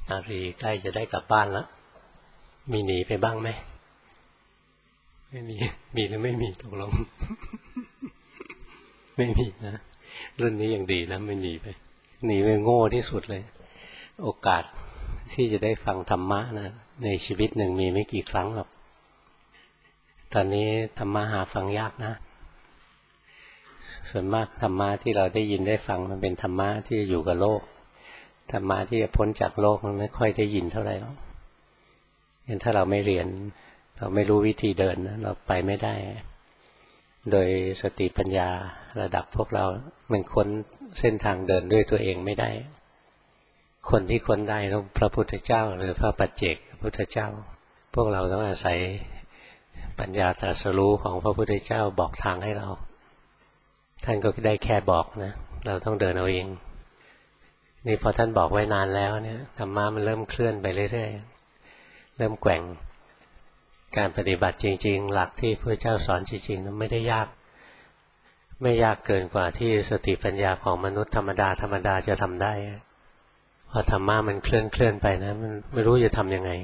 อารีใกล้จะได้กลับบ้านแล้วมีหนีไปบ้างไหมไม่มีมีหรือไม่มีตกลง ไม่มีนะรุ่นนี้ยังดีนะไม่หนีไปหนีไปโง่ที่สุดเลยโอกาสที่จะได้ฟังธรรมะนะในชีวิตหนึ่งมีไม่กี่ครั้งหรอกตอนนี้ธรรมะหาฟังยากนะส่วนมากธรรมะที่เราได้ยินได้ฟังมันเป็นธรรมะที่อยู่กับโลกธรรมะที่จะพ้นจากโลกมันไม่ค่อยได้ยินเท่าไหร่หรอกงั้นถ้าเราไม่เรียนเราไม่รู้วิธีเดินนะเราไปไม่ได้โดยสติปัญญาระดับพวกเรามันค้นเส้นทางเดินด้วยตัวเองไม่ได้คนที่ค้นได้ต้องพระพุทธเจ้าหรือพระปัจเจกพุทธเจ้าพวกเราต้องอาศัยปัญญาตรัสรู้ของพระพุทธเจ้าบอกทางให้เราท่านก็ได้แค่บอกนะเราต้องเดินเอาเองนี่พอท่านบอกไว้นานแล้วเนี่ยธรรมะมันเริ่มเคลื่อนไปเรื่อยๆเริ่มแกว่งการปฏิบัติจริงๆหลักที่พระเจ้าสอนจริงๆนั้นไม่ได้ยากไม่ยากเกินกว่าที่สติปัญญาของมนุษย์ธรรมดาจะทำได้พอธรรมะมันเคลื่อนไปนะมันไม่รู้จะทำยังไง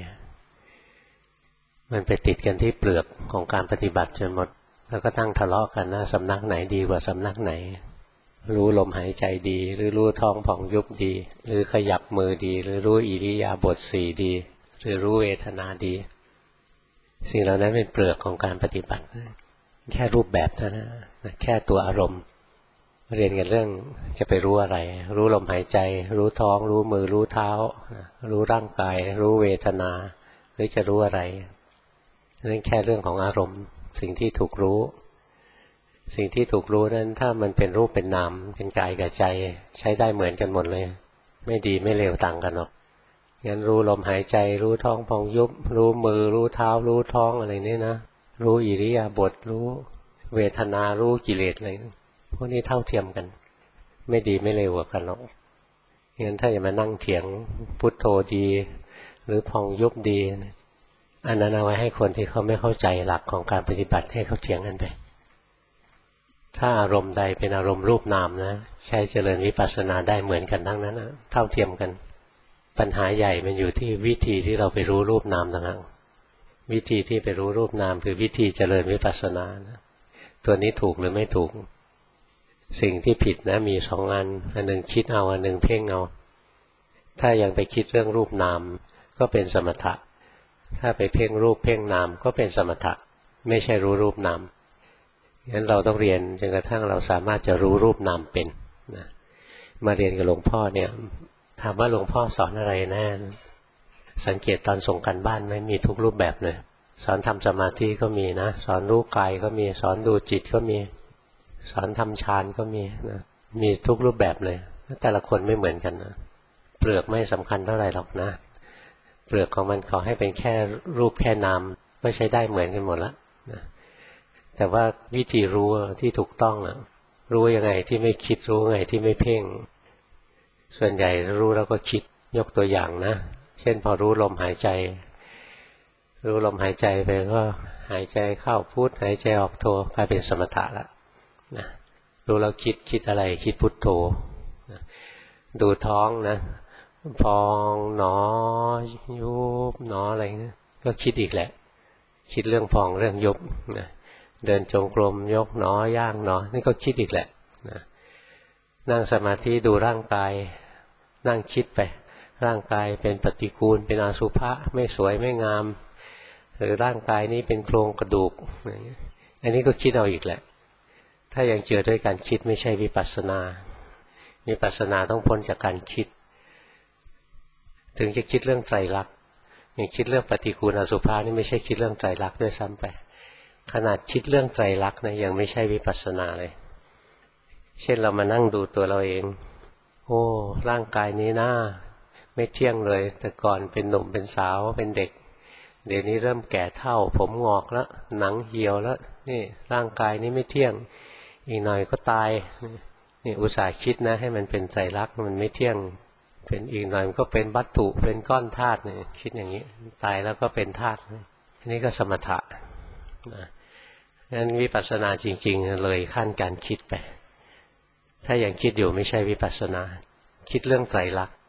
มันไปติดกันที่เปลือกของการปฏิบัติจนหมดแล้วก็ตั้งทะเลาะกันนะสำนักไหนดีกว่าสำนักไหนรู้ลมหายใจดีหรือรู้ท้องผ่องยุบดีหรือขยับมือดีหรือรู้อิริยาบถสี่ดีหรือรู้เวทนาดีสิ่งเหล่านั้นเป็นเปลือกของการปฏิบัติแค่รูปแบบเท่านั้นแค่ตัวอารมณ์เรียนกันเรื่องจะไปรู้อะไรรู้ลมหายใจรู้ท้องรู้มือรู้เท้ารู้ร่างกายรู้เวทนาหรือจะรู้อะไรนั่นแค่เรื่องของอารมณ์สิ่งที่ถูกรู้สิ่งที่ถูกรู้นั้นถ้ามันเป็นรูปเป็นนามเป็นกายกับใจใช้ได้เหมือนกันหมดเลยไม่ดีไม่เลวต่างกันหรอกงั้นรู้ลมหายใจรู้ท้องพองยุบรู้มือรู้เท้ารู้ท้องอะไรนี่นะรู้อิริยาบถรู้เวทนารู้กิเลสอะไรพวกนี้เท่าเทียมกันไม่ดีไม่เลวกว่ากันหรอกงั้นถ้าอย่ามานั่งเถียงพุทโธดีหรือพองยุบดีอันนั้นเอาไว้ให้คนที่เขาไม่เข้าใจหลักของการปฏิบัติให้เขาเถียงกันไปถ้าอารมณ์ใดเป็นอารมณ์รูปนามนะใช้เจริญวิปัสสนาได้เหมือนกันทั้งนั้นนะเท่าเทียมกันปัญหาใหญ่มันอยู่ที่วิธีที่เราไปรู้รูปนามต่างหากวิธีที่ไปรู้รูปนามคือวิธีเจริญวิปัสสนานะตัวนี้ถูกหรือไม่ถูกสิ่งที่ผิดนะมีสองอันหนึ่งคิดเอาอันหนึ่งเพ่งเอาถ้ายังไปคิดเรื่องรูปนามก็เป็นสมถะถ้าไปเพ่งรูปเพ่งนามก็เป็นสมถะไม่ใช่รู้รูปนามงั้นเราต้องเรียนจนกระทั่งเราสามารถจะรู้รูปนามเป็นนะมาเรียนกับหลวงพ่อเนี่ยถามว่าหลวงพ่อสอนอะไรแน่สังเกตตอนส่งกันบ้านไหมมีทุกรูปแบบเลยสอนทำสมาธิก็มีนะสอนรู้กายก็มีสอนดูจิตก็มีสอนทำฌานก็มีนะมีทุกรูปแบบเลยแต่ละคนไม่เหมือนกันนะเปลือกไม่สำคัญเท่าไหร่หรอกนะเปลือกของมันขอให้เป็นแค่รูปแค่นามก็ใช้ได้เหมือนกันหมดแล้วนะแต่ว่าวิธีรู้ที่ถูกต้องนะรู้ยังไงที่ไม่คิดรู้ยังไงที่ไม่เพ่งส่วนใหญ่รู้แล้วก็คิดยกตัวอย่างนะเช่นพอรู้ลมหายใจรู้ลมหายใจไปก็หายใจเข้าพุทหายใจออกโทกลายเป็นสมถะแล้วนะรู้แล้วคิดอะไรคิดพุทโธนะดูท้องนะพองหนอยุบหนออะไรนะก็คิดอีกแหละคิดเรื่องพองเรื่องยุบนะเดินจงกรมยกหนอย่างหนอนี่ก็คิดอีกแหละนะนั่งสมาธิดูร่างกายนั่งคิดไปร่างกายเป็นปฏิกูลเป็นอสุภะไม่สวยไม่งามหรือร่างกายนี้เป็นโครงกระดูกอันนี้ก็คิดเอาอีกแหละถ้ายังเจอด้วยการคิดไม่ใช่วิปัสสนาวิปัสสนาต้องพ้นจากการคิดถึงจะคิดเรื่องไตรลักษณ์อย่างคิดเรื่องปฏิกูลอสุภะนี่ไม่ใช่คิดเรื่องไตรลักษณ์ด้วยซ้ำไปขนาดคิดเรื่องไตรลักษณ์นะยังไม่ใช่วิปัสสนาเลยเช่นเรามานั่งดูตัวเราเองโอ้ร่างกายนี้นะไม่เที่ยงเลยแต่ก่อนเป็นหนุ่มเป็นสาวเป็นเด็กเดี๋ยวนี้เริ่มแก่เฒ่าผมงอกแล้วหนังเหี่ยวแล้วนี่ร่างกายนี้ไม่เที่ยงอีกหน่อยก็ตายนี่อุตส่าห์คิดนะให้มันเป็นไตรลักษณ์มันไม่เที่ยงเป็นอีกหน่อยมันก็เป็นวัตถุเป็นก้อนธาตุเนี่ยคิดอย่างนี้ตายแล้วก็เป็นธาตุอันนี้ก็สมถะนะงั้นวิปัสสนาจริงๆเลยขั้นการคิดไปถ้ายังคิดอยู่ไม่ใช่วิปัสสนาคิดเรื่องไตรลักษณ์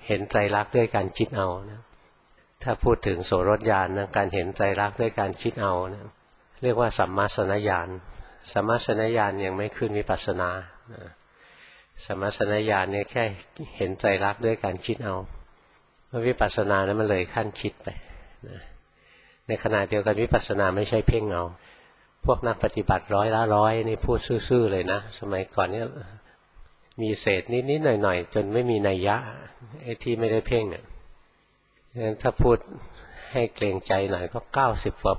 เห็นไตรลักษณ์ด้วยการคิดเอานะถ้าพูดถึงโสรถญาณนะการเห็นไตรลักษณ์ด้วยการคิดเอานะเรียกว่าสัมมาสนญาณสัมมาสนญาณยังไม่ขึ้นวิปัสสนาสัมมาสนญาณเนี่ยแค่เห็นไตรลักษณ์ด้วยการคิดเอาวิปัสสนานั้นมันเลยขั้นคิดไปในขณะเดียวกันวิปัสสนาไม่ใช่เพ่งเอาพวกนักปฏิบัติ100นี่พูดซื่อๆเลยนะสมัยก่อนเนี่ยมีเศษนิดๆหน่อยๆจนไม่มีนัยยะไอ้ที่ไม่ได้เพ่งอ่ะงั้นถ้าพูดให้เกรงใจหน่อยก็90%กว่า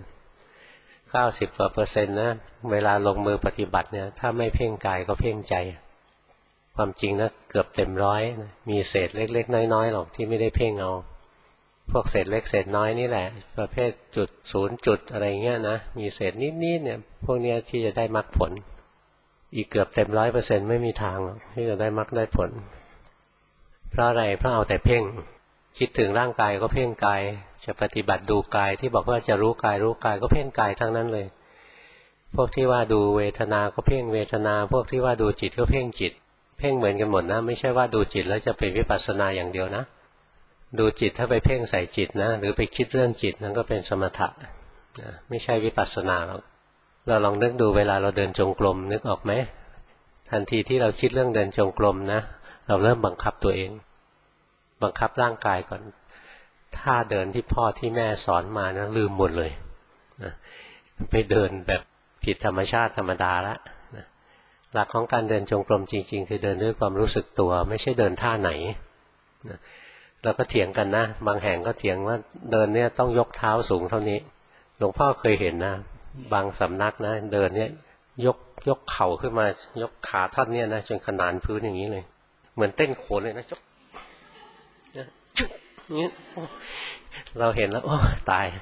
90%นะเวลาลงมือปฏิบัติเนี่ยถ้าไม่เพ่งกายก็เพ่งใจความจริงนะเกือบเต็มร้อยมีเศษเล็กๆน้อยๆหรอกที่ไม่ได้เพ่งเอาพวกเศษเล็กเศษน้อยนี่แหละประเภทจุด0จุดอะไรเงี้ยนะมีเศษนิดๆเนี่ยพวกนี้ที่จะได้มรรคผลอีกเกือบเต็ม100%ไม่มีทางหรอกที่จะได้มรรคได้ผลเพราะอะไรเพราะเอาแต่เพ่งคิดถึงร่างกายก็เพ่งกายจะปฏิบัติดูกายที่บอกว่าจะรู้กายก็เพ่งกายทั้งนั้นเลยพวกที่ว่าดูเวทนาก็เพ่งเวทนาพวกที่ว่าดูจิตก็เพ่งจิตเพ่งเหมือนกันหมดนะไม่ใช่ว่าดูจิตแล้วจะเป็นวิปัสสนาอย่างเดียวนะดูจิตถ้าไปเพ่งใส่จิตนะหรือไปคิดเรื่องจิตนั่นก็เป็นสมถะไม่ใช่วิปัสสนาหรอกเราลองนึกดูเวลาเราเดินจงกรมนึกออกไหมทันทีที่เราคิดเรื่องเดินจงกรมนะเราเริ่มบังคับตัวเองบังคับร่างกายก่อนท่าเดินที่พ่อที่แม่สอนมานะลืมหมดเลยไปเดินแบบผิดธรรมชาติธรรมดาละหลักของการเดินจงกรมจริงๆคือเดินด้วยความรู้สึกตัวไม่ใช่เดินท่าไหนเราก็เถียงกันนะบางแห่งก็เถียงว่าเดินเนี่ยต้องยกเท้าสูงเท่านี้หลวงพ่อเคยเห็นนะบางสำนักนะเดินเนี่ยยกเข่าขึ้นมายกขาท่อนเนี่ยนะจนขนานพื้นอย่างนี้เลยเหมือนเต้นโขนเลยนะจุ๊บนี้เราเห็นแล้วโอ้ตาย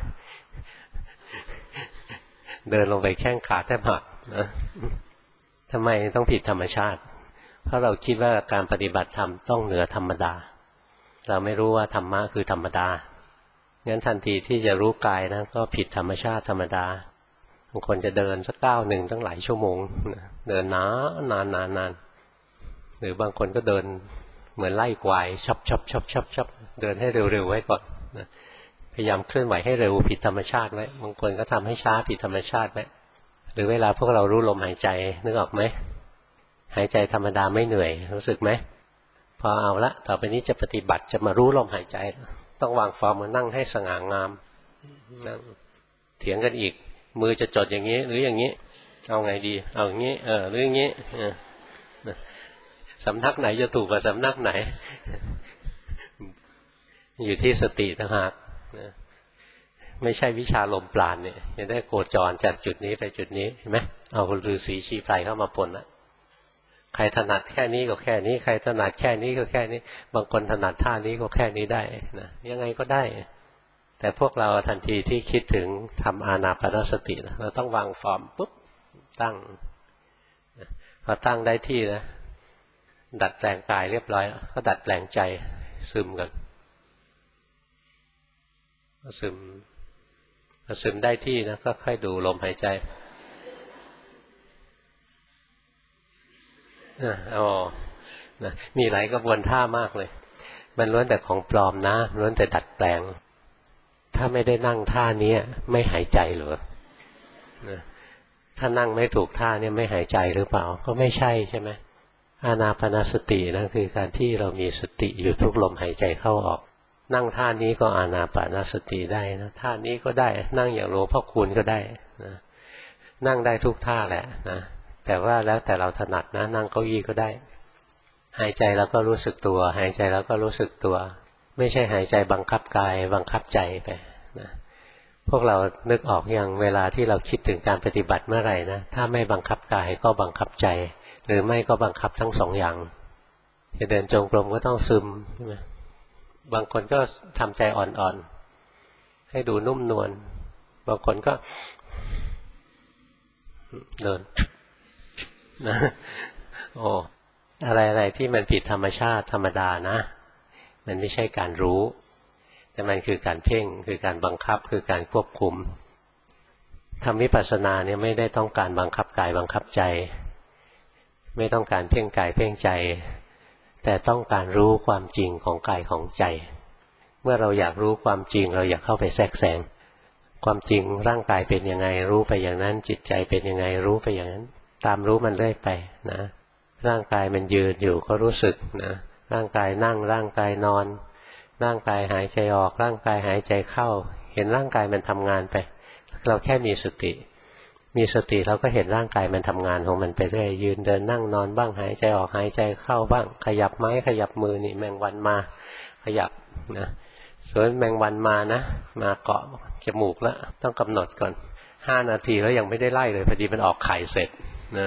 เดินลงไปแข้งขาแทบหักนะทำไมต้องผิดธรรมชาติเพราะเราคิดว่าการปฏิบัติธรรมต้องเหนือธรรมดาเราไม่รู้ว่าธรรมะคือธรรมดางั้นทันทีที่จะรู้กายนะก็ผิดธรรมชาติธรรมดาบางคนจะเดินสักก้าวหนึ่งตั้งหลายชั่วโมงเดินนานหรือบางคนก็เดินเหมือนไล่ควายชับเดินให้เร็วๆไว้ก่อนพยายามเคลื่อนไหวให้เร็วผิดธรรมชาติไว้บางคนก็ทำให้ช้าผิดธรรมชาติไว้หรือเวลาพวกเรารู้ลมหายใจนึกออกไหมหายใจธรรมดาไม่เหนื่อยรู้สึกไหมพอเอาละต่อไปนี้จะปฏิบัติจะมารู้ลมหายใจต้องวางฟอร์มมานั่งให้สง่างามนั่งเถียงกันอีกมือจะจดอย่างนี้หรืออย่างนี้เอาไงดีเอาอย่างนี้หรืออย่างนี้สำนักไหนจะถูกกว่าสำนักไหนอยู่ที่สติต่างหากไม่ใช่วิชาลมปราณเนี่ยจะได้โคจรจากจุดนี้ไปจุดนี้เห็นไหมเอาฤาษีชีไพรเข้ามาปนละใครถนัดแค่นี้ก็แค่นี้ใครถนัดแค่นี้ก็แค่นี้บางคนถนัดท่านี้ก็แค่นี้ได้นะยังไงก็ได้แต่พวกเราทันทีที่คิดถึงทำอานาปานสติเราต้องวางฟอร์มปุ๊บตั้งพอตั้งได้ที่นะดัดแปลงกายเรียบร้อยก็ดัดแปลงใจซึมกันซึมได้ที่นะก็ค่อยดูลมหายใจมีหลายกระบวนท่ามากเลยมันล้วนแต่ของปลอมนะล้วนแต่ดัดแปลงถ้าไม่ได้นั่งท่านี้ไม่หายใจเหรอถ้านั่งไม่ถูกท่าเนี่ยไม่หายใจหรือเปล่าก็ไม่ใช่ใช่ไหมอานาปานสตินั่นคือการที่เรามีสติอยู่ทุกลมหายใจเข้าออกนั่งท่านี้ก็อานาปานสติได้นะท่านี้ก็ได้นั่งอย่างหลวงพ่อคูณก็ได้นะนั่งได้ทุกท่าแหละนะแต่ว่าแล้วแต่เราถนัดนะนั่งเก้าอี้ก็ได้หายใจแล้วก็รู้สึกตัวหายใจแล้วก็รู้สึกตัวไม่ใช่หายใจบังคับกายบังคับใจไปนะพวกเรานึกออกอย่างเวลาที่เราคิดถึงการปฏิบัติเมื่อไหร่นะถ้าไม่บังคับกายก็บังคับใจหรือไม่ก็บังคับทั้งสองอย่างจะเดินจงกรมก็ต้องซึมใช่ไหมบางคนก็ทำใจอ่อนๆให้ดูนุ่มนวลบางคนก็เดินนะโอ้อะไรที่มันผิดธรรมชาติธรรมดานะมันไม่ใช่การรู้แต่มันคือการเพ่งคือการบังคับคือการควบคุมทำวิปัสสนาเนี่ยไม่ได้ต้องการบังคับกายบังคับใจไม่ต้องการเพ่งกายเพ่งใจแต่ต้องการรู้ความจริงของกายของใจเมื่อเราอยากรู้ความจริงเราอยากเข้าไปแทรกแซงความจริงร่างกายเป็นยังไงรู้ไปอย่างนั้นจิตใจเป็นยังไงรู้ไปอย่างนั้นตามรู้มันเรื่อยไปนะร่างกายมันยืนอยู่ก็รู้สึกนะร่างกายนั่งร่างกายนอนร่างกายหายใจออกร่างกายหายใจเข้าเห็นร่างกายมันทำงานไปเราแค่มีสติเราก็เห็นร่างกายมันทำงานของมันไปเรื่อยยืนเดินนั่งนอนบ้างหายใจออกหายใจเข้าบ้างขยับไม้ขยับมือนี่แมงวันมาขยับนะส่วนแมงวันมานะมาเกาะจมูกแล้วต้องกำหนดก่อน5 นาทีแล้วยังไม่ได้ไล่เลยพอดีมันออกไข่เสร็จนะ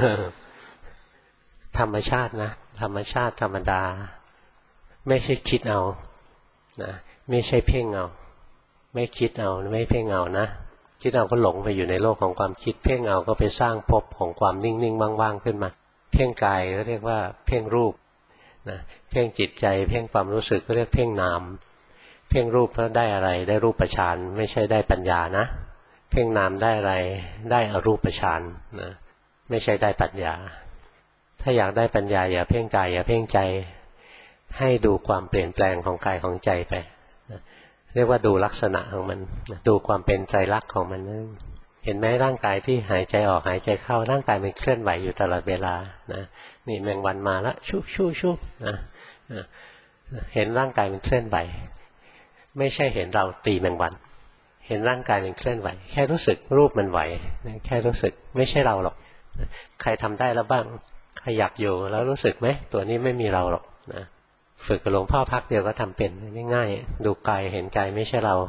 ธรรมชาตินะธรรมชาติธรรมดาไม่ใช่คิดเอานะไม่ใช่เพ่งเอาไม่คิดเอาไม่เพ่งเอานะคิดเอาก็หลงไปอยู่ในโลกของความคิดเพ่งเอาก็ไปสร้างภพของความนิ่งๆว่างๆขึ้นมาเพ่งกายก็เรียกว่าเพ่งรูปนะเพ่งจิตใจเพ่งความรู้สึกก็เรียกเพ่งนามเพ่งรูปแล้วได้อะไรได้รูปฌานไม่ใช่ได้ปัญญานะเพ่งนามได้อะไรได้อรูปฌานนะไม่ใช่ได้ปัญญาถ้าอยากได้ปัญญาอย่าเพ่งกายอย่าเพ่งใจให้ดูความเปลี่ยนแปลงของกายของใจไปเรียกว่าดูลักษณะของมันดูความเป็นไตรลักษณ์ของมันเห็นไหมร่างกายที่หายใจออกหายใจเข้าร่างกายมันเคลื่อนไหวอยู่ตลอดเวลานะนี่แมงวันมาแล้วชุบนะเห็นร่างกายมันเคลื่อนไหวไม่ใช่เห็นเราตีแมงวันเห็นร่างกายมันเคลื่อนไหวแค่รู้สึกรูปมันไหวแค่รู้สึกไม่ใช่เราหรอกใครทำได้แล้วบ้างขยับอยู่แล้วรู้สึกไหมตัวนี้ไม่มีเราหรอกนะฝึกกับหลวงพ่อพักเดียวก็ทำเป็นง่ายๆดูกายเห็นกายไม่ใช่เรา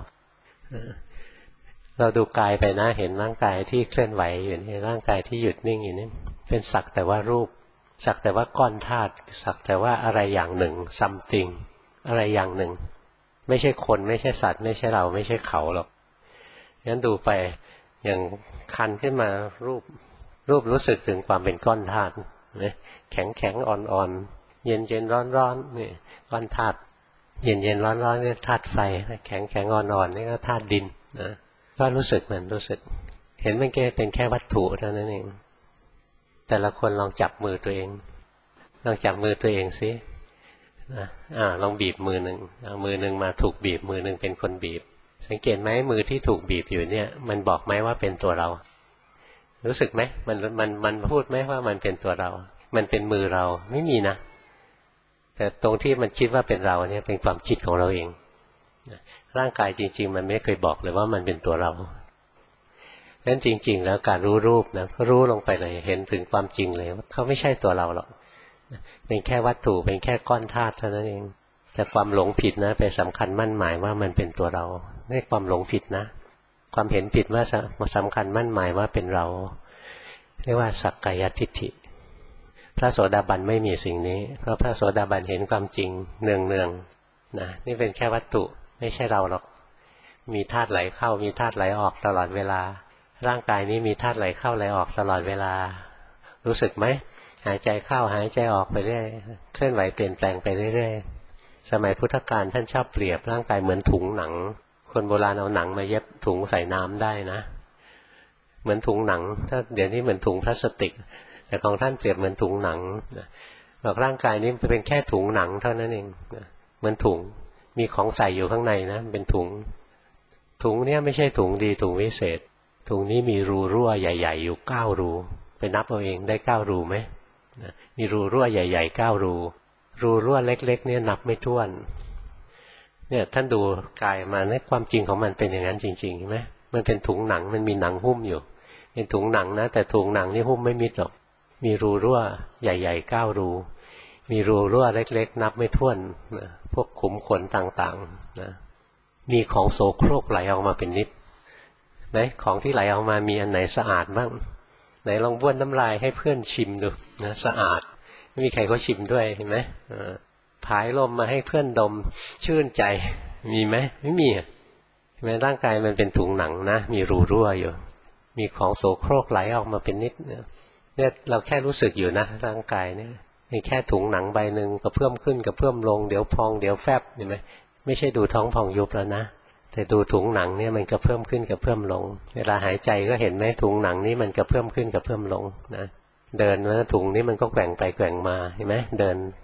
เราดูกายไปนะเห็นร่างกายที่เคลื่อนไหวอยู่นี่ร่างกายที่หยุดนิ่งอยู่นี่เป็นสักแต่ว่ารูปสักแต่ว่าก้อนธาตุสักแต่ว่าอะไรอย่างหนึ่ง something อะไรอย่างหนึ่งไม่ใช่คนไม่ใช่สัตว์ไม่ใช่เราไม่ใช่เขาหรอกงั้นดูไปอย่างคันขึ้นมารูปรู้สึกถึงความเป็นก้อนธาตุแข็งอ่อนๆเย็นร้อนนี่ก้อนธาตุเย็นร้อนนี่ธาตุไฟแข็งอ่อนๆนี่ก็ธาตุดินนะก็รู้สึกมันรู้สึกเห็นมันเป็นแค่วัตถุเท่านั้นเองแต่ละคนลองจับมือตัวเองสิลองบีบมือหนึ่งเอามือหนึ่งมาถูกบีบมือหนึ่งเป็นคนบีบสังเกตไหมมือที่ถูกบีบอยู่เนี่ยมันบอกไหมว่าเป็นตัวเรารู้สึกไหมมันพูดไหมว่ามันเป็นตัวเรามันเป็นมือเราไม่มีนะแต่ตรงที่มันคิดว่าเป็นเราเนี่ยเป็นความคิดของเราเองร่างกายจริงๆมันไม่เคยบอกเลยว่ามันเป็นตัวเรางั้นจริงๆแล้วการรู้รูปนะก็รู้ลงไปเลยเห็นถึงความจริงเลยว่าเขาไม่ใช่ตัวเราหรอกเป็นแค่วัตถุเป็นแค่ก้อนธาตุเท่านั้นเองแต่ความหลงผิดนะไปสำคัญมั่นหมายว่ามันเป็นตัวเรานี่ความหลงผิดนะความเห็นผิดว่าสำคัญมั่นหมายว่าเป็นเราเรียกว่าสักกายทิฏฐิพระโสดาบันไม่มีสิ่งนี้เพราะพระโสดาบันเห็นความจริงเนืองๆนะนี่เป็นแค่วัตถุไม่ใช่เราหรอกมีธาตุไหลเข้ามีธาตุไหลออกตลอดเวลาร่างกายนี้มีธาตุไหลเข้าไหลออกตลอดเวลารู้สึกไหมหายใจเข้าหายใจออกไปเรื่อยเคลื่อนไหวเปลี่ยนแปลงไปเรื่อยๆสมัยพุทธกาลท่านชอบเปรียบร่างกายเหมือนถุงหนังคนโบราณเอาหนังมาเย็บถุงใส่น้ำได้นะเหมือนถุงหนังถ้าเดี๋ยวนี้เหมือนถุงพลาสติกแต่ของท่านเปรียบเหมือนถุงหนังบอกร่างกายนี้เป็นแค่ถุงหนังเท่านั้นเองเหมือนถุงมีของใส่อยู่ข้างในนะเป็นถุงเนี่ยไม่ใช่ถุงดีถุงวิเศษถุงนี้มีรูรั่วใหญ่ๆอยู่9รูไปนับเอาเองได้9รูไหมมีรูรั่วใหญ่ๆ9รูรั่วเล็กๆเนี่ยนับไม่ถ้วนเนี่ยท่านดูกายมาเนี่ยความจริงของมันเป็นอย่างนั้นจริงๆใช่ไหมมันเป็นถุงหนังมันมีหนังหุ้มอยู่เป็นถุงหนังนะแต่ถุงหนังนี่หุ้มไม่มิดหรอกมีรูรั่วใหญ่ๆ9รูมีรูรั่วเล็กๆนับไม่ถ้วนนะพวกขุมขนต่างๆนะมีของโสโครกไหลออกมาเป็นนิดไหนของที่ไหลออกมามีอันไหนสะอาดบ้างไหนลองบ้วนน้ำลายให้เพื่อนชิมดูนะสะอาดไม่มีใครเขาชิมด้วยเห็นไหมผายลมมาให้เพื่อนดมชื่นใจมีไหมไม่มีเห็นไหมร่างกายมันเป็นถุงหนังนะมีรูรั่วอยู่มีของโสโครกไหลออกมาเป็นนิดเนี่ยเราแค่รู้สึกอยู่นะร่างกายเนี่ยมีแค่ถุงหนังใบหนึ่งกระเพื่อมขึ้นกระเพื่อมลงเดี๋ยวพองเดี๋ยวแฟบเห็นไหมไม่ใช่ดูท้องพองยุบแล้วนะแต่ดูถุงหนังเนี่ยมันกระเพื่อมขึ้นกระเพื่อมลงเวลาหายใจก็เห็นไหมถุงหนังนี้มันกระเพื่อมขึ้นกระเพื่อมลงนะเดินแล้วถุงนี้มันก็แกว่งไปแกว่งมาเห็นไหมเดิน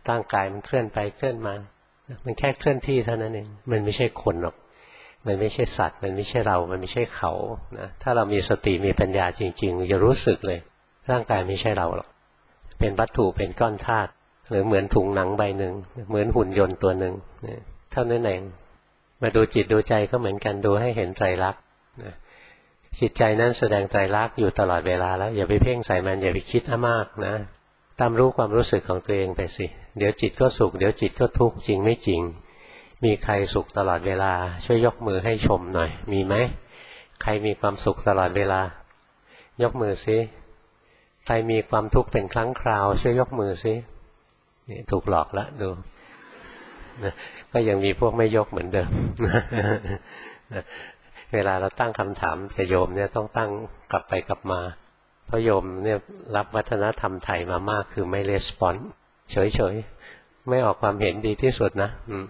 ร่างกายมันเคลื่อนไปเคลื่อนมามันแค่เคลื่อนที่เท่านั้นเองมันไม่ใช่คนหรอกมันไม่ใช่สัตว์มันไม่ใช่เรามันไม่ใช่เขานะถ้าเรามีสติมีปัญญาจริงๆจะรู้สึกเลยร่างกายไม่ใช่เราหรอกเป็นวัตถุเป็นก้อนธาตุหรือเหมือนถุงหนังใบหนึ่งเหมือนหุ่นยนต์ตัวหนึ่งเท่านั้นเองมาดูจิตดูใจก็เหมือนกันดูให้เห็นไตรลักษณ์จิตใจนั้นแสดงไตรลักษณ์อยู่ตลอดเวลาแล้วอย่าไปเพ่งใส่มันอย่าไปคิดมากนะตามรู้ความรู้สึกของตัวเองไปสิเดี๋ยวจิตก็สุขเดี๋ยวจิตก็ทุกข์จริงไม่จริงมีใครสุขตลอดเวลาช่วยยกมือให้ชมหน่อยมีไหมใครมีความสุขตลอดเวลายกมือสิใครมีความทุกข์เป็นครั้งคราวช่วยยกมือสินี่ถูกหลอกแล้วดูนะก็ยังมีพวกไม่ยกเหมือนเดิมเวลาเราตั้งคำถามกับโยมเนี่ยต้องตั้งกลับไปกลับมาเพราะโยมเนี่ยรับวัฒนธรรมไทยมามากคือไม่รีสปอนส์เฉยๆไม่ออกความเห็นดีที่สุดนะ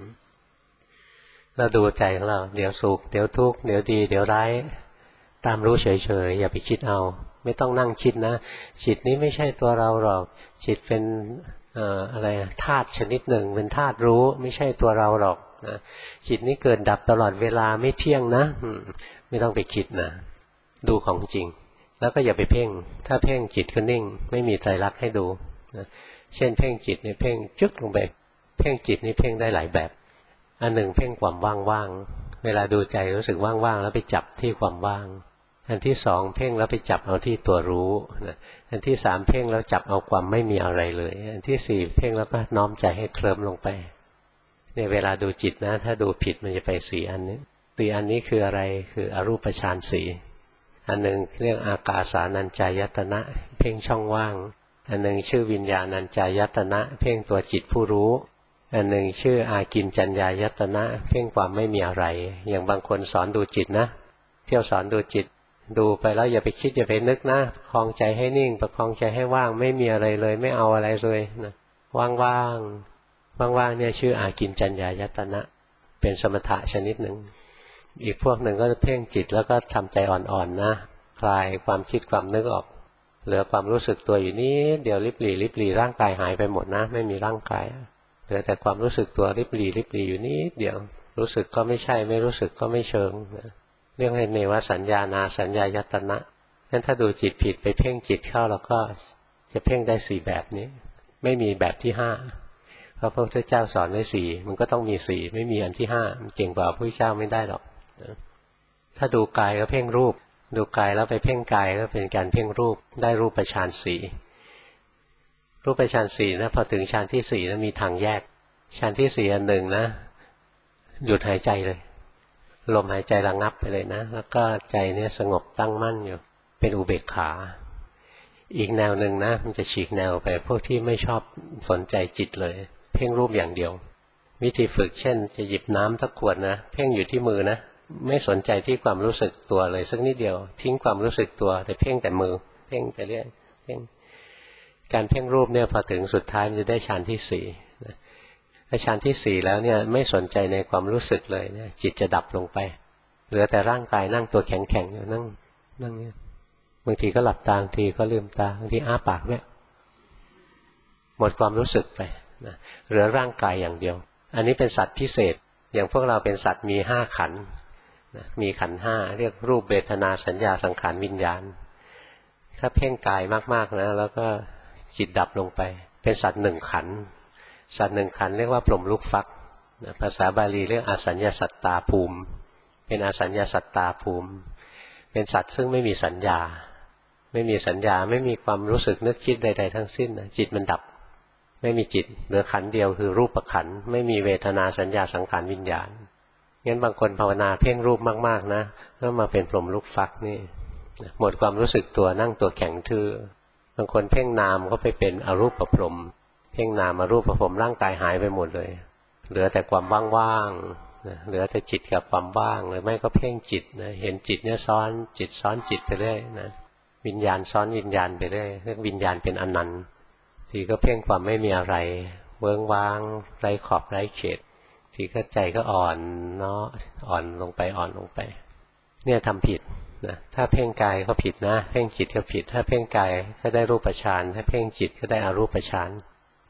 เราดูใจของเราเดี๋ยวสุขเดี๋ยวทุกข์เดี๋ยวดีเดี๋ยวร้ายตามรู้เฉยๆอย่าไปคิดเอาไม่ต้องนั่งคิดนะจิตนี้ไม่ใช่ตัวเราหรอกจิตเป็นอะไรธาตุชนิดหนึ่งเป็นธาตุรู้ไม่ใช่ตัวเราหรอกนะจิตนี้เกิดดับตลอดเวลาไม่เที่ยงนะไม่ต้องไปคิดนะดูของจริงแล้วก็อย่าไปเพ่งถ้าเพ่งจิตก็นิ่งไม่มีไตรลักษณ์ให้ดูนะเช่นเพ่งจิตนี่เพ่งจึ๊กลงไปเพ่งจิตนี่เพ่งได้หลายแบบอันหนึ่งเพ่งความว่างๆเวลาดูใจรู้สึกว่างๆแล้วไปจับที่ความว่างอันที่สองเพ่งแล้วไปจับเอาที่ตัวรู้นะอันที่สามเพ่งแล้วจับเอาความไม่มีอะไรเลยอันที่สี่เพ่งแล้วก็น้อมใจให้เคลิ้มลงไปเนี่ยเวลาดูจิตนะถ้าดูผิดมันจะไปสี่อันนี้สี่อันนี้คืออะไรคืออรูปฌานสี่อันหนึ่งเรียกอากาสานัญจายตนะเพ่งช่องว่างอันหนึ่งชื่อวิญญาณัญจายตนะเพ่งตัวจิตผู้รู้อันหนึ่งชื่ออากิญจัญญายตนะเพ่งความไม่มีอะไรอย่างบางคนสอนดูจิตนะเที่ยวสอนดูจิตดูไปแล้วอย่าไปคิดอย่าไปนึกนะประคองใจให้นิ่งประคองใจให้ว่างไม่มีอะไรเลยไม่เอาอะไรเลยนะว่างๆเนี่ยชื่ออากิญจัญญายตนะเป็นสมถะชนิดหนึ่งอีกพวกหนึ่งก็จะเพ่งจิตแล้วก็ทำใจอ่อนๆนะคลายความคิดความนึกออกเหลือความรู้สึกตัวอยู่นี้เดี๋ยวริบหรี่ร่างกายหายไปหมดนะไม่มีร่างกายเหลือแต่ความรู้สึกตัวริบหรี่อยู่นี้เดี๋ยวรู้สึกก็ไม่ใช่ไม่รู้สึกก็ไม่เชิงเรียกให้เนวสัญญานาสัญญายตนะงั้นถ้าดูจิตผิดไปเพ่งจิตเข้าแล้วก็จะเพ่งได้สี่แบบนี้ไม่มีแบบที่ห้าเพราะพระพุทธเจ้าสอนไว้สี่มันก็ต้องมีสี่ไม่มีอันที่ห้ามันเก่งกว่าพระพุทธเจ้าไม่ได้หรอกถ้าดูกายก็เพ่งรูปดูกายแล้วไปเพ่งกายก็เป็นการเพ่งรูปได้รูปฌานสี่รูปฌานสี่นะพอถึงฌานที่สี่นะมีทางแยกฌานที่สี่อันหนึ่งนะหยุดหายใจเลยลมหายใจระงับไปเลยนะแล้วก็ใจเนี่ยสงบตั้งมั่นอยู่เป็นอุเบกขาอีกแนวหนึ่งนะมันจะฉีกแนวไปพวกที่ไม่ชอบสนใจจิตเลยเพ่งรูปอย่างเดียววิธีฝึกเช่นจะหยิบน้ำสักขวดนะเพ่งอยู่ที่มือนะไม่สนใจที่ความรู้สึกตัวเลยสักนิดเดียวทิ้งความรู้สึกตัวแต่เพ่งแต่มือเพ่งไปเรื่อยเพ่งการเพ่งรูปเนี่ยพอถึงสุดท้ายมันจะได้ฌานที่สี่ฌานที่สี่แล้วเนี่ยไม่สนใจในความรู้สึกเลยเนี่ยจิตจะดับลงไปเหลือแต่ร่างกายนั่งตัวแข็งๆอยู่นั่งเนี่ยบางทีก็หลับตาบางทีก็ลืมตาบางทีอ้าปากเนี่ยหมดความรู้สึกไปนะเหลือร่างกายอย่างเดียวอันนี้เป็นสัตว์พิเศษอย่างพวกเราเป็นสัตว์มีห้าขันธ์นะมีขันธ์ห้าเรียกรูปเวทนาสัญญาสังขารวิญญาณถ้าเพ่งกายมากๆนะแล้วก็จิตดับลงไปเป็นสัตว์หนึ่งขันธ์สัตว์หนึ่งขันธ์เรียกว่าพรหมลูกฟักภาษาบาลีเรียกอสัญญาสัตตาภูมิเป็นอสัญญาสัตตาภูมิเป็นสัตว์ซึ่งไม่มีสัญญาไม่มีความรู้สึกนึกคิดใดๆทั้งสิ้นจิตมันดับไม่มีจิตเหลือขันธ์เดียวคือรูปขันธ์ไม่มีเวทนาสัญญาสังขารวิญญาณงั้นบางคนภาวนาเพ่งรูปมากๆนะก็มาเป็นพรหมลูกฟักนี่หมดความรู้สึกตัวนั่งตัวแข็งทื่อบางคนเพ่งนามก็ไปเป็นอรูปพรหมเพ่งนามอรูปพรหมร่างกายหายไปหมดเลยเหลือแต่ความว่างๆเหลือแต่จิตกับความว่างหรือไม่ก็เพ่งจิตนะเห็นจิตเนี่ยซ้อนจิตไปเรื่อยนะวิญญาณซ้อนวิญญาณไปเรื่อยเรียกวิญญาณเป็นอนันต์ทีก็เพ่งความไม่มีอะไรเวิ้งว้างไร้ขอบไร้เขตทีก็ใจก็อ่อนเนาะอ่อนลงไปเนี่ยทำผิดนะถ้าเพ่งกายก็ผิดนะเพ่งจิตก็ผิดถ้าเพ่งกายก็ได้รูปฌานถ้าเพ่งจิตก็ได้อรูปฌาน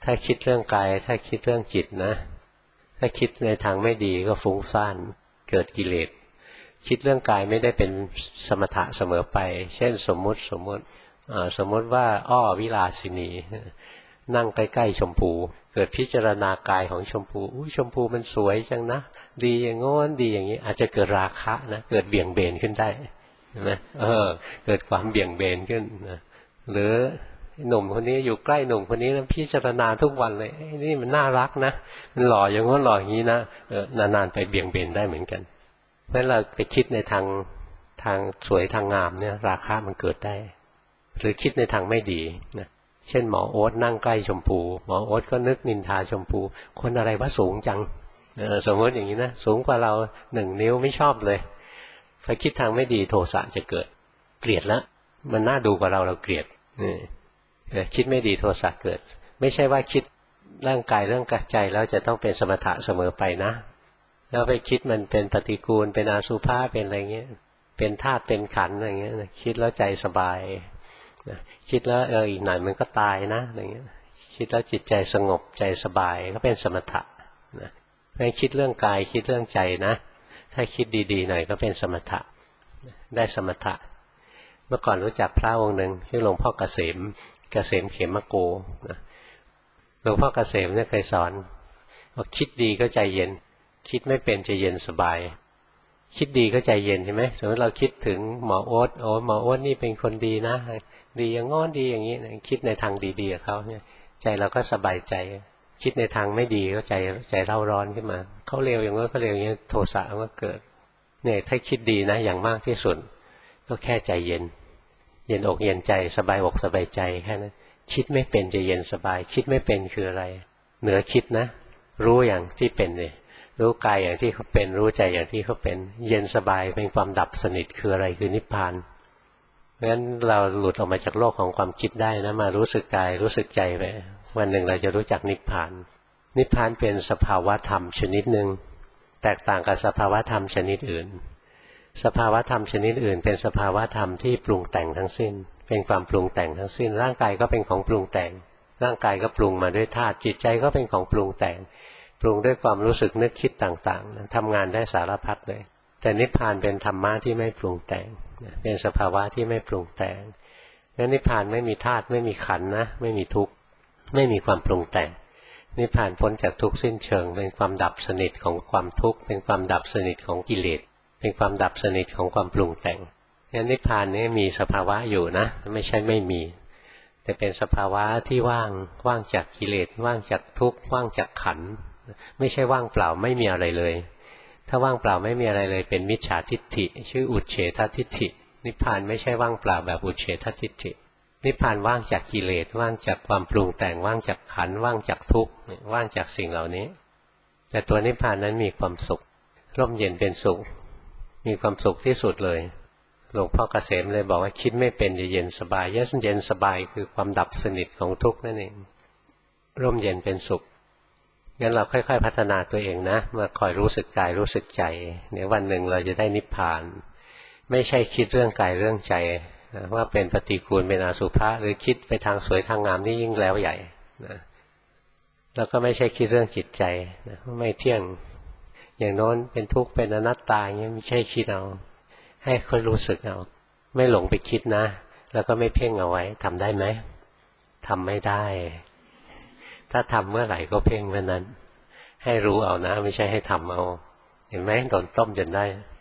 ถ้าคิดเรื่องกายถ้าคิดเรื่องจิตนะถ้าคิดในทางไม่ดีก็ฟุ้งซ่านเกิดกิเลสคิดเรื่องกายไม่ได้เป็นสมถะเสมอไปเช่นสมมุติว่าอ้อวิลาสินีนั่งใกล้ๆชมพูเกิดพิจารณากายของชมพูชมพูมันสวยจังนะดีอย่างโน้นดีอย่างนี้อาจจะเกิดราคะนะเกิดเบี่ยงเบนขึ้นได้ใช่ไหมเกิดความเบี่ยงเบนขึ้นนะหรือหนุ่มคนนี้อยู่ใกล้หนุ่มคนนี้แล้วพิจารณาทุกวันเลยนี่มันน่ารักนะมันหล่ออย่างง้นหล่ออย่างนี้นะนานๆไปเบี่ยงเบนได้เหมือนกันเพราะเราไปคิดในทางสวยทางงามเนี่ยราคะมันเกิดได้หรือคิดในทางไม่ดีนะเช่นหมอโอ๊ตนั่งใกล้ชมพูหมอโอ๊ตก็นึกนินทาชมพูคนอะไรว่าสูงจังสมมติอย่างนี้นะสูงกว่าเรา1 นิ้วไม่ชอบเลยพอคิดทางไม่ดีโทสะจะเกิดเกลียดแล้วมันน่าดูกว่าเราเกลียดคิดไม่ดีโทสะเกิดไม่ใช่ว่าคิดร่างกายเรื่องใจแล้วจะต้องเป็นสมถะเสมอไปนะแล้วไปคิดมันเป็นปฏิกูลเป็นอสุภะเป็นอะไรเงี้ยเป็นธาตุเป็นขันธ์อะไรเงี้ยคิดแล้วใจสบายคิดแล้วอีกหน่อยมันก็ตายนะอะไรเงี้ยคิดแล้วจิตใจสงบใจสบายก็เป็นสมถะนะไม่คิดเรื่องกายคิดเรื่องใจนะถ้าคิดดีๆหน่อยก็เป็นสมถะได้สมถะเมื่อก่อนรู้จักพระองค์หนึ่งชื่อหลวงพ่อเกษมเขมโกนะหลวงพ่อเกษมเนี่ยเคยสอนว่าคิดดีก็ใจเย็นคิดไม่เป็นจะเย็นสบายคิดดีก็ใจเย็นใช่ไหมสมมติเราคิดถึงหมอโอ๊ตหมอโอ๊ตนี่เป็นคนดีนะดีอย่างงอนดีอย่างนี้คิดในทางดีๆกับเขาเนี่ยใจเราก็สบายใจคิดในทางไม่ดีก็ใจเร่าร้อนขึ้นมาเขาเลวอย่างนั้นเขาเลวอย่างนี้โทสะก็เกิดเนี่ยถ้าคิดดีนะอย่างมากที่สุดก็แค่ใจเย็นอกเย็นใจสบายอกสบายใจแค่นั้นคิดไม่เป็นจะเย็นสบายคิดไม่เป็นคืออะไรเหนือคิดนะรู้อย่างที่เป็นเลยรู้กายอย่างที่เขาเป็นรู้ใจอย่างที่เขาเป็นเย็นสบายเป็นความดับสนิทคืออะไรคือนิพพานเพราะฉะนั้นเราหลุดออกมาจากโลกของความคิดได้นะมารู้สึกกายรู้สึกใจไปวันหนึ่งเราจะรู้จักนิพพานนิพพานเป็นสภาวะธรรมชนิดหนึ่งแตกต่างกับสภาวะธรรมชนิดอื่นสภาวะธรรมชนิดอื่นเป็นสภาวะธรรมที่ปรุงแต่งทั้งสิ้นเป็นความปรุงแต่งทั้งสิ้นร่างกายก็เป็นของปรุงแต่งร่างกายก็ปรุงมาด้วยธาตุจิตใจก็เป็นของปรุงแต่งปรุงด้วยความรู้สึกนึกคิดต่างๆทำงานได้สารพัดเลยแต่นิพพานเป็นธรรมะที่ไม่ปรุงแต่งเป็นสภาวะที่ไม่ปรุงแต่งงั้นนิพพานไม่มีธาตุไม่มีขันธ์นะไม่มีทุกข์ไม่มีความปรุงแต่งนิพพานพ้นจากทุกข์สิ้นเชิงเป็นความดับสนิทของความทุกข์เป็นความดับสนิทของกิเลสเป็นความดับสนิทของความปรุงแต่งงั้นนิพพานนี้มีสภาวะอยู่นะไม่ใช่ไม่มีแต่เป็นสภาวะที่ว่างจากกิเลสว่างจากทุกข์ว่างจากขันธ์ไม่ใช่ว่างเปล่าไม่มีอะไรเลยถ้าว่างเปล่าไม่มีอะไรเลยเป็นมิจฉาทิฏฐิชื่ออุเฉททิฏฐินิพพานไม่ใช่ว่างเปล่าแบบอุเฉททิฏฐินิพพานว่างจากกิเลสว่างจากความปรุงแต่งว่างจากขันธ์ว่างจากทุกข์ว่างจากสิ่งเหล่านี้แต่ตัวนิพพานนั้นมีความสุขร่มเย็นเป็นสุขมีความสุขที่สุดเลยหลวงพ่อเกษมเลยบอกว่าคิดไม่เป็นจะเย็นสบายเย็นสบายคือความดับสนิทของทุกข์นั่นเองร่มเย็นเป็นสุขงั้นเราค่อยๆพัฒนาตัวเองนะมาคอยรู้สึกกายรู้สึกใจเดี๋ยววันหนึ่งเราจะได้นิพพานไม่ใช่คิดเรื่องกายเรื่องใจว่าเป็นปฏิกูลเป็นอสุภะหรือคิดไปทางสวยทางงามนี่ยิ่งแล้วใหญ่นะแล้วก็ไม่ใช่คิดเรื่องจิตใจนะไม่เที่ยงอย่างโน้นเป็นทุกข์เป็นอนัตตาอย่างนี้ไม่ใช่คิดเอาให้ค่อยรู้สึกเอาไม่หลงไปคิดนะแล้วก็ไม่เพ่งเอาไว้ทำได้ไหมทำไม่ได้ถ้าทำเมื่อไหร่ก็เพ่งเมื่อนั้นให้รู้เอานะไม่ใช่ให้ทำเอาเห็นไหมโดนต้มจนได้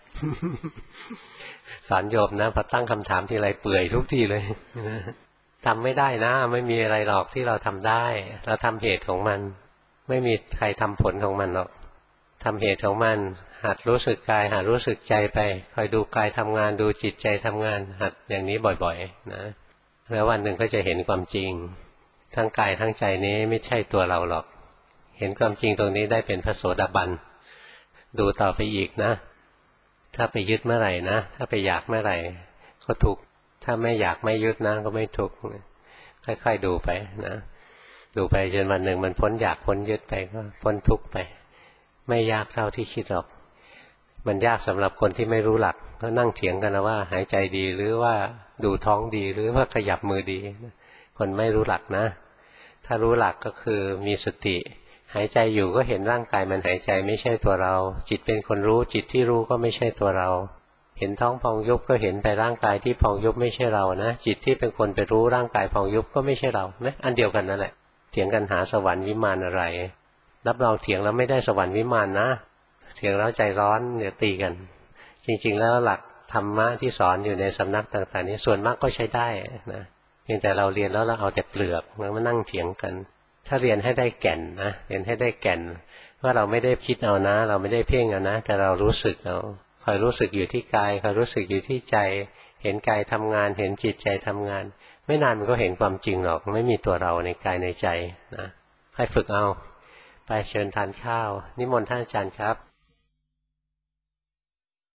สอนโยมนะพอตั้งคำถามทีไรเปื่อยทุกทีเลยทำไม่ได้นะไม่มีอะไรหรอกที่เราทำได้เราทำเหตุของมันไม่มีใครทำผลของมันหรอกทำเหตุของมันหัดรู้สึกกายหัดรู้สึกใจไปคอยดูกายทำงานดูจิตใจทำงานหัดอย่างนี้บ่อยๆนะแล้ววันหนึ่งก็จะเห็นความจริงทั้งกายทั้งใจนี้ไม่ใช่ตัวเราหรอกเห็นความจริงตรงนี้ได้เป็นพระโสดาบันดูต่อไปอีกนะถ้าไปยึดเมื่อไหร่นะถ้าไปอยากเมื่อไหร่ก็ทุกข์ถ้าไม่อยากไม่ยึดนะก็ไม่ทุกข์ค่อยๆดูไปนะดูไปจนวันหนึ่งมันพ้นอยากพ้นยึดไปก็พ้นทุกข์ไปไม่ยากเท่าที่คิดหรอกมันยากสำหรับคนที่ไม่รู้หลักก็นั่งเถียงกันนะว่าหายใจดีหรือว่าดูท้องดีหรือว่าขยับมือดีคนไม่รู้หลักนะถ้าารู้หลักก็คือมีสติหายใจอยู่ก็เห็นร่างกายมันหายใจไม่ใช่ตัวเราจิตเป็นคนรู้จิตที่รู้ก็ไม่ใช่ตัวเราเห็นท้องพองยุบก็เห็นไปร่างกายที่พองยุบไม่ใช่เรานะจิตที่เป็นคนไปรู้ร่างกายพองยุบก็ไม่ใช่เราไหมอันเดียวกันนั่นแหละเถียงกันหาสวรรค์วิมานอะไรรับรองเถียงแล้วไม่ได้สวรรค์วิมานนะเถียงแล้วใจร้อนเดี๋ยวตีกันจริงๆแล้วหลักธรรมะที่สอนอยู่ในสำนักต่างๆนี้ส่วนมากก็ใช้ได้นะเพียงแต่เราเรียนแล้วเราเอาแต่เปลือกแล้วมานั่งเถียงกันถ้าเรียนให้ได้แก่นนะเรียนให้ได้แก่นว่าเราไม่ได้คิดเอานะเราไม่ได้เพ่งเอานะแต่เรารู้สึกเอาคอยรู้สึกอยู่ที่กายคอยรู้สึกอยู่ที่ใจเห็นกายทำงานเห็นจิตใจทำงานไม่นานมันก็เห็นความจริงหรอกไม่มีตัวเราในกายในใจนะให้ฝึกเอาไปเชิญทานข้าวนิมนต์ท่านอาจารย์ครับ